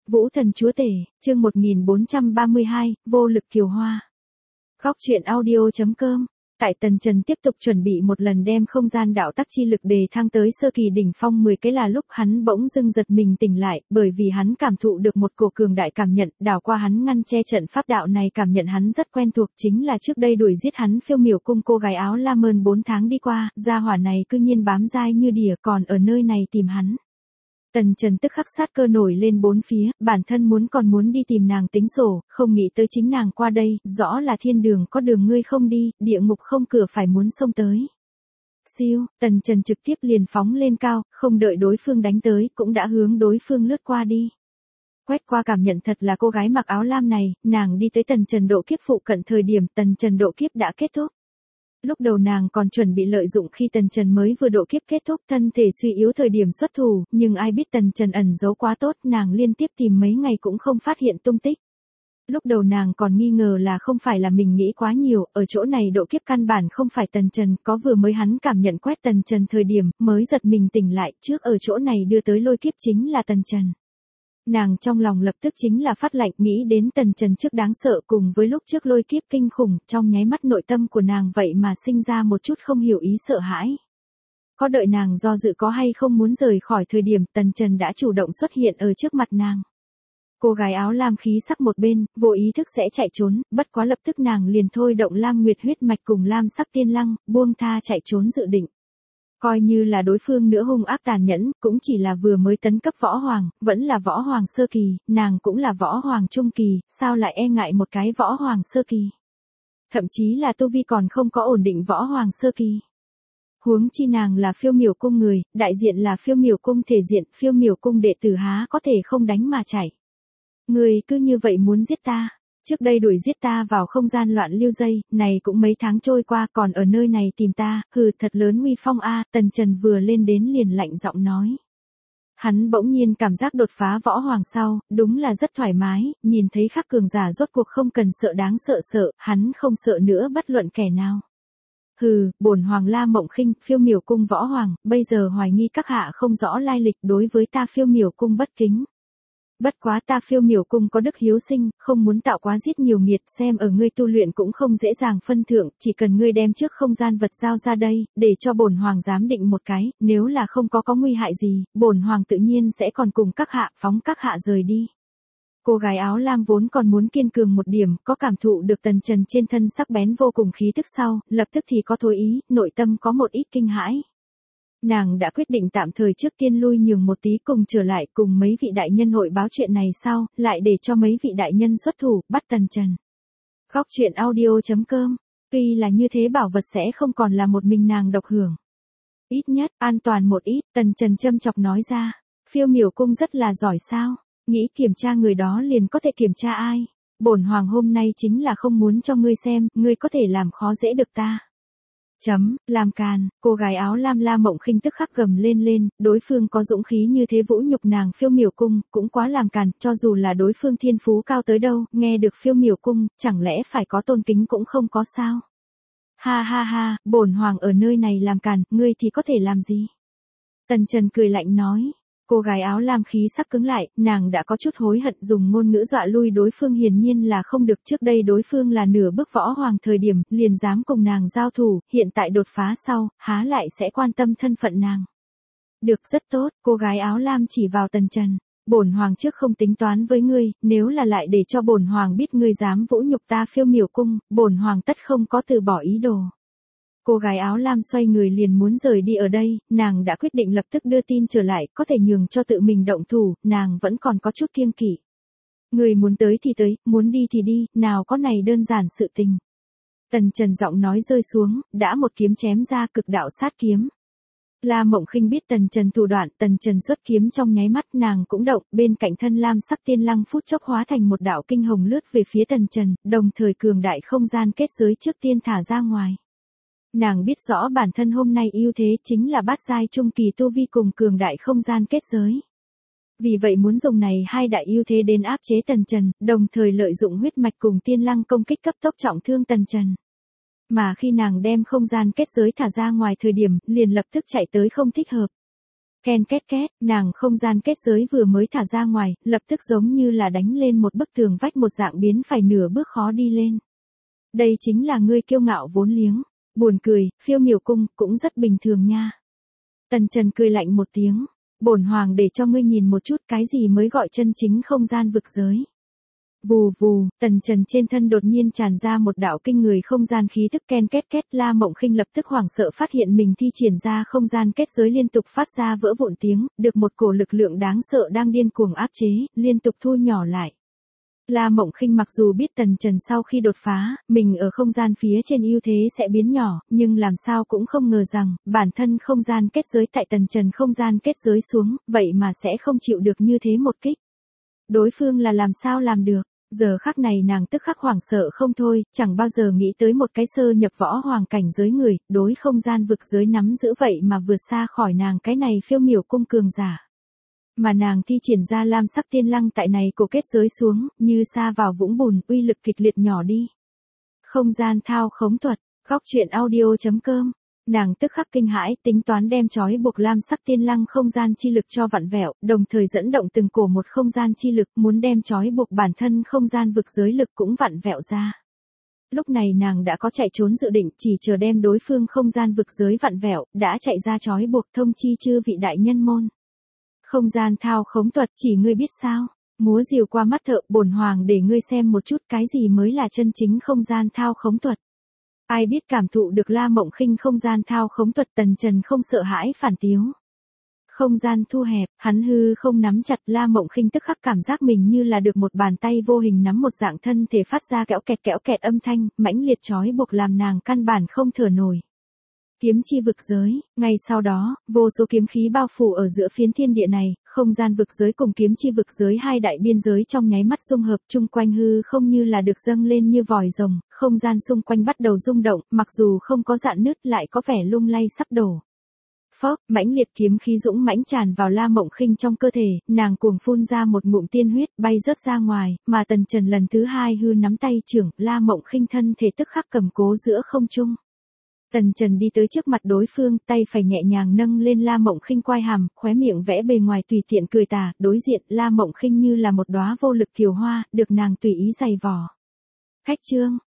Vũ thần chúa tể, chương 1432, vô lực kiều hoa. Góc truyện audio.com. Tại Tần Trần tiếp tục chuẩn bị một lần đem không gian đạo tắc chi lực đề thăng tới sơ kỳ đỉnh phong 10 cái là lúc hắn bỗng dưng giật mình tỉnh lại, bởi vì hắn cảm thụ được một cổ cường đại cảm nhận, đảo qua hắn ngăn che trận pháp đạo này cảm nhận hắn rất quen thuộc, chính là trước đây đuổi giết hắn Phiêu Miểu cung cô gái áo lam hơn 4 tháng đi qua, gia hỏa này cư nhiên bám dai như đỉa còn ở nơi này tìm hắn. Tần Trần tức khắc sát cơ nổi lên bốn phía, bản thân muốn đi tìm nàng tính sổ, không nghĩ tới chính nàng qua đây, rõ là thiên đường có đường ngươi không đi, địa ngục không cửa phải muốn xông tới. Siêu, Tần Trần trực tiếp liền phóng lên cao, không đợi đối phương đánh tới, cũng đã hướng đối phương lướt qua đi. Quét qua cảm nhận thật là cô gái mặc áo lam này, nàng đi tới Tần Trần độ kiếp phụ cận thời điểm Tần Trần độ kiếp đã kết thúc. Lúc đầu nàng còn chuẩn bị lợi dụng khi Tần Trần mới vừa độ kiếp kết thúc thân thể suy yếu thời điểm xuất thủ, nhưng ai biết Tần Trần ẩn giấu quá tốt, nàng liên tiếp tìm mấy ngày cũng không phát hiện tung tích. Lúc đầu nàng còn nghi ngờ là không phải là mình nghĩ quá nhiều, ở chỗ này độ kiếp căn bản không phải Tần Trần, có vừa mới hắn cảm nhận quét Tần Trần thời điểm, mới giật mình tỉnh lại, trước ở chỗ này đưa tới lôi kiếp chính là Tần Trần. Nàng trong lòng lập tức chính là phát lạnh, nghĩ đến Tần Trần trước đáng sợ cùng với lúc trước lôi kiếp kinh khủng, trong nháy mắt nội tâm của nàng vậy mà sinh ra một chút không hiểu ý sợ hãi. Có đợi nàng do dự có hay không muốn rời khỏi thời điểm Tần Trần đã chủ động xuất hiện ở trước mặt nàng. Cô gái áo lam khí sắc một bên, vô ý thức sẽ chạy trốn, bất quá lập tức nàng liền thôi động lam nguyệt huyết mạch cùng lam sắc tiên lăng, buông tha chạy trốn dự định. Coi như là đối phương nữa hung ác tàn nhẫn, cũng chỉ là vừa mới tấn cấp võ hoàng, vẫn là võ hoàng sơ kỳ, nàng cũng là võ hoàng trung kỳ, sao lại e ngại một cái võ hoàng sơ kỳ. Thậm chí là tu vi còn không có ổn định võ hoàng sơ kỳ. Huống chi nàng là Phiêu Miểu cung người, đại diện là Phiêu Miểu cung thể diện, Phiêu Miểu cung đệ tử há có thể không đánh mà chạy. Người cứ như vậy muốn giết ta. Trước đây đuổi giết ta vào không gian loạn lưu dây, này cũng mấy tháng trôi qua còn ở nơi này tìm ta, hừ thật lớn uy phong a. Tần Trần vừa lên đến liền lạnh giọng nói. Hắn bỗng nhiên cảm giác đột phá võ hoàng sau, đúng là rất thoải mái, nhìn thấy khắc cường giả rốt cuộc không cần sợ đáng sợ, hắn không sợ nữa bất luận kẻ nào. Hừ, bổn hoàng La Mộng Khinh, Phiêu Miểu cung võ hoàng, bây giờ hoài nghi các hạ không rõ lai lịch đối với ta Phiêu Miểu cung bất kính. Bất quá ta Phiêu Miểu cung có đức hiếu sinh, không muốn tạo quá giết nhiều nghiệt, xem ở ngươi tu luyện cũng không dễ dàng phân thượng, chỉ cần ngươi đem trước không gian vật giao ra đây, để cho bổn hoàng giám định một cái, nếu là không có nguy hại gì, bổn hoàng tự nhiên sẽ còn cùng các hạ, phóng các hạ rời đi. Cô gái áo lam vốn còn muốn kiên cường một điểm, có cảm thụ được Tần Trần trên thân sắc bén vô cùng khí tức sau, lập tức thì có thối ý, nội tâm có một ít kinh hãi. Nàng đã quyết định tạm thời trước tiên lui nhường một tí cùng trở lại cùng mấy vị đại nhân hội báo chuyện này sau, lại để cho mấy vị đại nhân xuất thủ, bắt Tần Trần. Góc truyện audio.com. Tuy là như thế bảo vật sẽ không còn là một mình nàng độc hưởng. Ít nhất, an toàn một ít, Tần Trần châm chọc nói ra. Phiêu Miểu cung rất là giỏi sao, nghĩ kiểm tra người đó liền có thể kiểm tra ai. Bổn hoàng hôm nay chính là không muốn cho ngươi xem, ngươi có thể làm khó dễ được ta. Làm càn, cô gái áo lam La Mộng Khinh tức khắc gầm lên, đối phương có dũng khí như thế vũ nhục nàng Phiêu Miểu cung, cũng quá làm càn, cho dù là đối phương thiên phú cao tới đâu, nghe được Phiêu Miểu cung, chẳng lẽ phải có tôn kính cũng không có sao. Ha, bổn hoàng ở nơi này làm càn, ngươi thì có thể làm gì? Tần Trần cười lạnh nói. Cô gái áo lam khí sắc cứng lại, nàng đã có chút hối hận dùng ngôn ngữ dọa lui đối phương hiển nhiên là không được trước đây đối phương là nửa bước võ hoàng thời điểm, liền dám cùng nàng giao thủ, hiện tại đột phá sau, há lại sẽ quan tâm thân phận nàng. Được rất tốt, cô gái áo lam chỉ vào Tần Trần. Bổn hoàng trước không tính toán với ngươi, nếu là lại để cho bổn hoàng biết ngươi dám vũ nhục ta Phiêu Miểu cung, bổn hoàng tất không có từ bỏ ý đồ. Cô gái áo lam xoay người liền muốn rời đi ở đây, nàng đã quyết định lập tức đưa tin trở lại, có thể nhường cho tự mình động thủ, nàng vẫn còn có chút kiêng kỵ. Người muốn tới thì tới, muốn đi thì đi, nào có này đơn giản sự tình. Tần Trần giọng nói rơi xuống, đã một kiếm chém ra cực đạo sát kiếm. La Mộng Khinh biết Tần Trần thủ đoạn, Tần Trần xuất kiếm trong nháy mắt nàng cũng động, bên cạnh thân lam sắc tiên lăng phút chốc hóa thành một đạo kinh hồng lướt về phía Tần Trần, đồng thời cường đại không gian kết giới trước tiên thả ra ngoài. Nàng biết rõ bản thân hôm nay ưu thế chính là bát giai trung kỳ tu vi cùng cường đại không gian kết giới. Vì vậy muốn dùng này hai đại ưu thế đến áp chế Tần Trần, đồng thời lợi dụng huyết mạch cùng tiên lăng công kích cấp tốc trọng thương Tần Trần. Mà khi nàng đem không gian kết giới thả ra ngoài thời điểm, liền lập tức chạy tới không thích hợp. Ken két két, nàng không gian kết giới vừa mới thả ra ngoài, lập tức giống như là đánh lên một bức tường vách một dạng biến phải nửa bước khó đi lên. Đây chính là ngươi kiêu ngạo vốn liếng. Buồn cười, Phiêu Miểu Cung, cũng rất bình thường nha. Tần Trần cười lạnh một tiếng. Bổn hoàng để cho ngươi nhìn một chút cái gì mới gọi chân chính không gian vực giới. Vù vù, Tần Trần trên thân đột nhiên tràn ra một đạo kinh người không gian khí tức ken két két. La Mộng Khinh lập tức hoảng sợ phát hiện mình thi triển ra không gian kết giới liên tục phát ra vỡ vụn tiếng, được một cổ lực lượng đáng sợ đang điên cuồng áp chế, liên tục thu nhỏ lại. La Mộng Khinh mặc dù biết Tần Trần sau khi đột phá, mình ở không gian phía trên ưu thế sẽ biến nhỏ, nhưng làm sao cũng không ngờ rằng, bản thân không gian kết giới tại Tần Trần không gian kết giới xuống, vậy mà sẽ không chịu được như thế một kích. Đối phương là làm sao làm được? Giờ khắc này nàng tức khắc hoảng sợ không thôi, chẳng bao giờ nghĩ tới một cái sơ nhập võ hoàng cảnh giới người, đối không gian vực giới nắm giữ vậy mà vượt xa khỏi nàng cái này Phiêu Miểu Cung cường giả. Mà nàng thi triển ra lam sắc tiên lăng tại này cổ kết giới xuống, như sa vào vũng bùn, uy lực kịch liệt nhỏ đi. Không gian thao khống thuật, góc truyện audio.com. Nàng tức khắc kinh hãi, tính toán đem trói buộc lam sắc tiên lăng không gian chi lực cho vặn vẹo, đồng thời dẫn động từng cổ một không gian chi lực, muốn đem trói buộc bản thân không gian vực giới lực cũng vặn vẹo ra. Lúc này nàng đã có chạy trốn dự định, chỉ chờ đem đối phương không gian vực giới vặn vẹo, đã chạy ra trói buộc thông chi chư vị đại nhân môn. Không gian thao khống thuật, chỉ ngươi biết sao? Múa rìu qua mắt thợ, bổn hoàng để ngươi xem một chút cái gì mới là chân chính không gian thao khống thuật. Ai biết cảm thụ được La Mộng Khinh không gian thao khống thuật, Tần Trần không sợ hãi phản tiếu. Không gian thu hẹp, hắn hư không nắm chặt, La Mộng Khinh tức khắc cảm giác mình như là được một bàn tay vô hình nắm một dạng thân thể phát ra kẽo kẹt âm thanh, mãnh liệt trói buộc làm nàng căn bản không thở nổi. Kiếm chi vực giới, ngay sau đó, vô số kiếm khí bao phủ ở giữa phiến thiên địa này, không gian vực giới cùng kiếm chi vực giới hai đại biên giới trong nháy mắt dung hợp, chung quanh hư không như là được dâng lên như vòi rồng, không gian xung quanh bắt đầu rung động, mặc dù không có rạn nứt lại có vẻ lung lay sắp đổ. Phốc, mãnh liệt kiếm khí dũng mãnh tràn vào La Mộng Khinh trong cơ thể, nàng cuồng phun ra một ngụm tiên huyết, bay rớt ra ngoài, mà Tần Trần lần thứ hai hư nắm tay trưởng, La Mộng Khinh thân thể tức khắc cầm cố giữa không trung. Tần Trần đi tới trước mặt đối phương, tay phải nhẹ nhàng nâng lên La Mộng Khinh quai hàm, khóe miệng vẽ bề ngoài tùy tiện cười tà, đối diện La Mộng Khinh như là một đóa vô lực kiều hoa, được nàng tùy ý giày vò. Khách trương,